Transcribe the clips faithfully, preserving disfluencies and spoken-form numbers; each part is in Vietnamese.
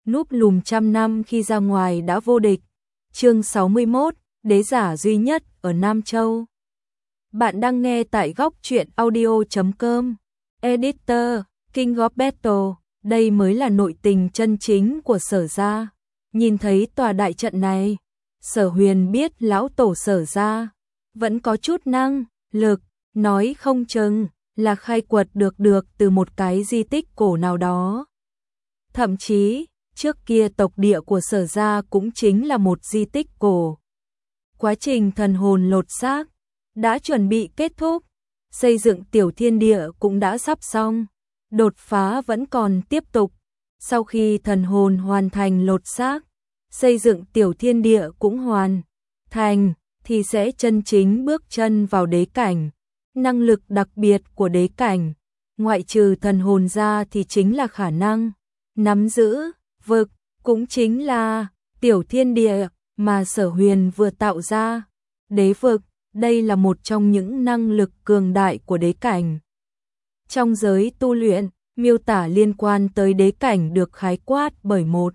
núp lùm trăm năm khi ra ngoài đã vô địch. Chương sáu mươi mốt, đế giả duy nhất ở Nam Châu. Bạn đang nghe tại góc truyện audio chấm com. Editor, King of Battle, đây mới là nội tình chân chính của Sở gia. Nhìn thấy tòa đại trận này, Sở Huyền biết lão tổ Sở gia vẫn có chút năng lực, nói không chừng là khai quật được được từ một cái di tích cổ nào đó. Thậm chí, trước kia tộc địa của Sở gia cũng chính là một di tích cổ. Quá trình thần hồn lột xác đã chuẩn bị kết thúc, xây dựng tiểu thiên địa cũng đã sắp xong, đột phá vẫn còn tiếp tục. Sau khi thần hồn hoàn thành lột xác, xây dựng tiểu thiên địa cũng hoàn thành, thì sẽ chân chính bước chân vào đế cảnh. Năng lực đặc biệt của đế cảnh, ngoại trừ thần hồn ra thì chính là khả năng nắm giữ vực, cũng chính là tiểu thiên địa mà Sở Huyền vừa tạo ra. Đế vực, đây là một trong những năng lực cường đại của đế cảnh. Trong giới tu luyện, miêu tả liên quan tới đế cảnh được khái quát bởi một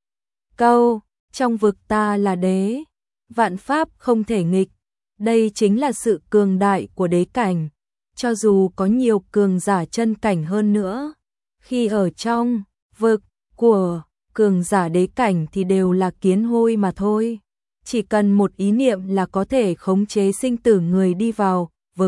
câu: trong vực ta là đế, vạn pháp không thể nghịch. Đây chính là sự cường đại của đế cảnh. Cho dù có nhiều cường giả chân cảnh hơn nữa, khi ở trong vực của cường giả đế cảnh thì đều là kiến hôi mà thôi. Chỉ cần một ý niệm là có thể khống chế sinh tử người đi vào vực.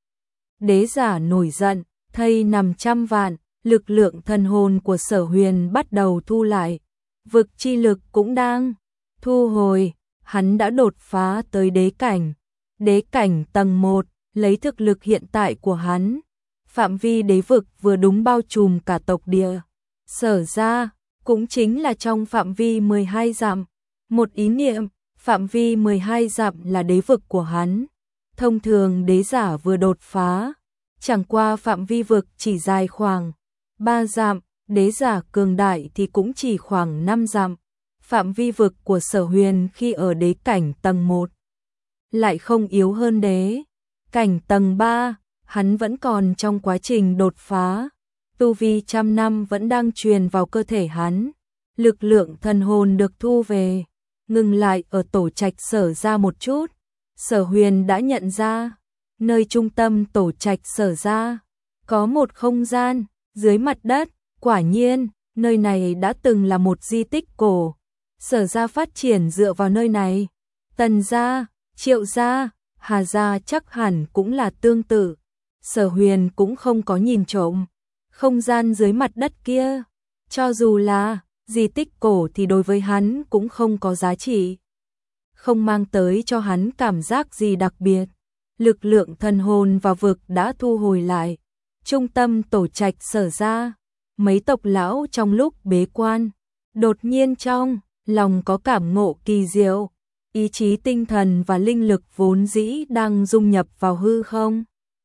Đế giả nổi giận, thây nằm trăm vạn, lực lượng thần hồn của Sở Huyền bắt đầu thu lại. Vực chi lực cũng đang thu hồi, hắn đã đột phá tới đế cảnh. Đế cảnh tầng một, lấy thực lực hiện tại của hắn, phạm vi đế vực vừa đúng bao trùm cả tộc địa. Sở ra, cũng chính là trong phạm vi mười hai dặm. Một ý niệm, phạm vi mười hai dặm là đế vực của hắn. Thông thường đế giả vừa đột phá, chẳng qua phạm vi vực chỉ dài khoảng ba dặm, đế giả cường đại thì cũng chỉ khoảng năm dặm. Phạm vi vực của Sở Huyền khi ở đế cảnh tầng một lại không yếu hơn đế cảnh tầng ba, hắn vẫn còn trong quá trình đột phá. Tu vi trăm năm vẫn đang truyền vào cơ thể hắn. Lực lượng thần hồn được thu về, ngừng lại ở tổ trạch Sở ra một chút. Sở Huyền đã nhận ra, nơi trung tâm tổ trạch Sở ra có một không gian dưới mặt đất. Quả nhiên, nơi này đã từng là một di tích cổ. Sở ra phát triển dựa vào nơi này. Tần gia, Triệu gia, Hà gia chắc hẳn cũng là tương tự. Sở Huyền cũng không có nhìn trộm không gian dưới mặt đất kia. Cho dù là di tích cổ thì đối với hắn cũng không có giá trị, không mang tới cho hắn cảm giác gì đặc biệt. Lực lượng thần hồn và vực đã thu hồi lại. Trung tâm tổ trạch Sở ra, mấy tộc lão trong lúc bế quan, đột nhiên trong lòng có cảm ngộ kỳ diệu. Ý chí tinh thần và linh lực vốn dĩ đang dung nhập vào hư không,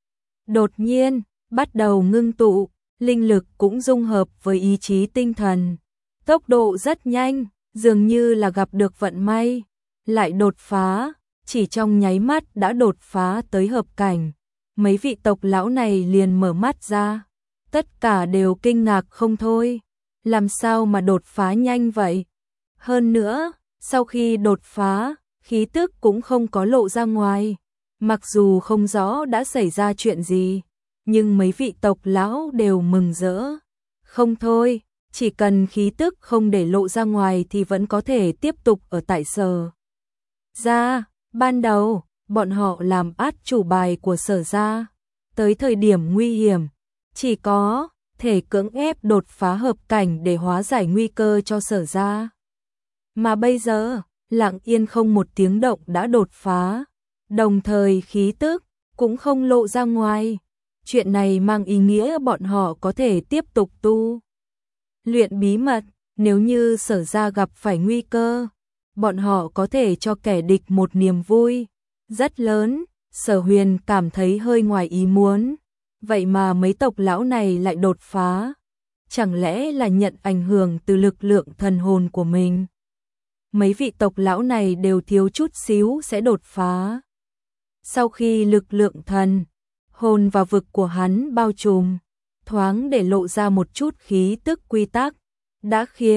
đột nhiên bắt đầu ngưng tụ, linh lực cũng dung hợp với ý chí tinh thần. Tốc độ rất nhanh, dường như là gặp được vận may, lại đột phá, chỉ trong nháy mắt đã đột phá tới hợp cảnh. Mấy vị tộc lão này liền mở mắt ra, tất cả đều kinh ngạc không thôi. Làm sao mà đột phá nhanh vậy? Hơn nữa, sau khi đột phá, khí tức cũng không có lộ ra ngoài. Mặc dù không rõ đã xảy ra chuyện gì, nhưng mấy vị tộc lão đều mừng rỡ không thôi. Chỉ cần khí tức không để lộ ra ngoài thì vẫn có thể tiếp tục ở tại Sở ra. Ban đầu, bọn họ làm át chủ bài của Sở ra. Tới thời điểm nguy hiểm, chỉ có thể cưỡng ép đột phá hợp cảnh để hóa giải nguy cơ cho Sở ra. Mà bây giờ, lặng yên không một tiếng động đã đột phá, đồng thời khí tức cũng không lộ ra ngoài. Chuyện này mang ý nghĩa bọn họ có thể tiếp tục tu luyện bí mật. Nếu như Sở ra gặp phải nguy cơ, bọn họ có thể cho kẻ địch một niềm vui rất lớn. Sở Huyền cảm thấy hơi ngoài ý muốn. Vậy mà mấy tộc lão này lại đột phá, chẳng lẽ là nhận ảnh hưởng từ lực lượng thần hồn của mình? Mấy vị tộc lão này đều thiếu chút xíu sẽ đột phá. Sau khi lực lượng thần hồn và vực của hắn bao trùm, thoáng để lộ ra một chút khí tức quy tắc, đã khiến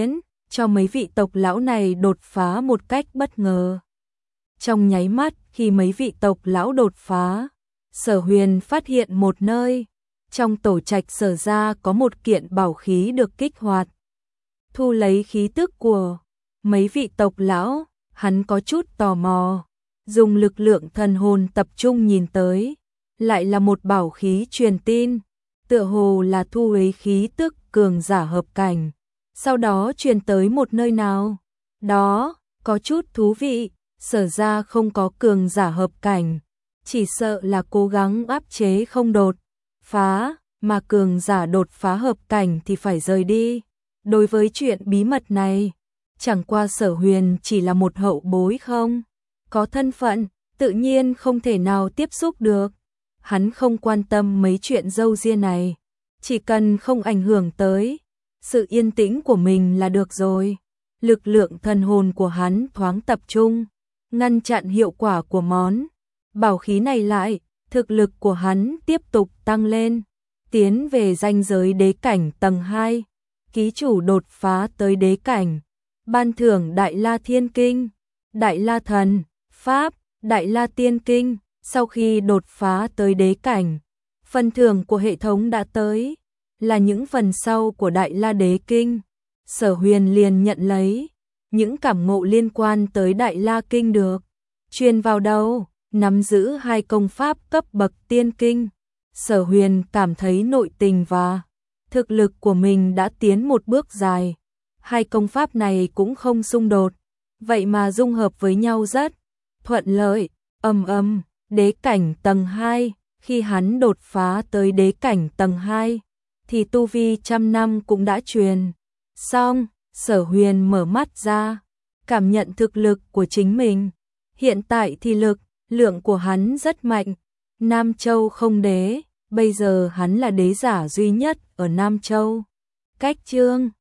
cho mấy vị tộc lão này đột phá một cách bất ngờ. Trong nháy mắt khi mấy vị tộc lão đột phá, Sở Huyền phát hiện một nơi, trong tổ trạch Sở gia có một kiện bảo khí được kích hoạt. Thu lấy khí tức của mấy vị tộc lão, hắn có chút tò mò, dùng lực lượng thần hồn tập trung nhìn tới, lại là một bảo khí truyền tin, tựa hồ là thu lấy khí tức cường giả hợp cảnh, sau đó truyền tới một nơi nào đó, có chút thú vị. Sở ra không có cường giả hợp cảnh, chỉ sợ là cố gắng áp chế không đột phá, mà cường giả đột phá hợp cảnh thì phải rời đi. Đối với chuyện bí mật này, chẳng qua Sở Huyền chỉ là một hậu bối không có thân phận, tự nhiên không thể nào tiếp xúc được. Hắn không quan tâm mấy chuyện râu ria này, chỉ cần không ảnh hưởng tới sự yên tĩnh của mình là được rồi. Lực lượng thần hồn của hắn thoáng tập trung, ngăn chặn hiệu quả của món bảo khí này lại, thực lực của hắn tiếp tục tăng lên, tiến về ranh giới đế cảnh tầng hai, ký chủ đột phá tới đế cảnh, ban thưởng Đại La Thiên Kinh, Đại La Thần Pháp, Đại La Tiên Kinh. Sau khi đột phá tới đế cảnh, phần thưởng của hệ thống đã tới, là những phần sau của Đại La Đế Kinh. Sở Huyền liền nhận lấy những cảm ngộ liên quan tới Đại La Kinh được truyền vào đầu, nắm giữ hai công pháp cấp bậc tiên kinh. Sở Huyền cảm thấy nội tình và thực lực của mình đã tiến một bước dài. Hai công pháp này cũng không xung đột, vậy mà dung hợp với nhau rất thuận lợi. Ầm ầm, đế cảnh tầng hai, khi hắn đột phá tới đế cảnh tầng hai, thì tu vi trăm năm cũng đã truyền xong. Sở Huyền mở mắt ra, cảm nhận thực lực của chính mình. Hiện tại thì lực lượng của hắn rất mạnh. Nam Châu không đế, bây giờ hắn là đế giả duy nhất ở Nam Châu. Cách chương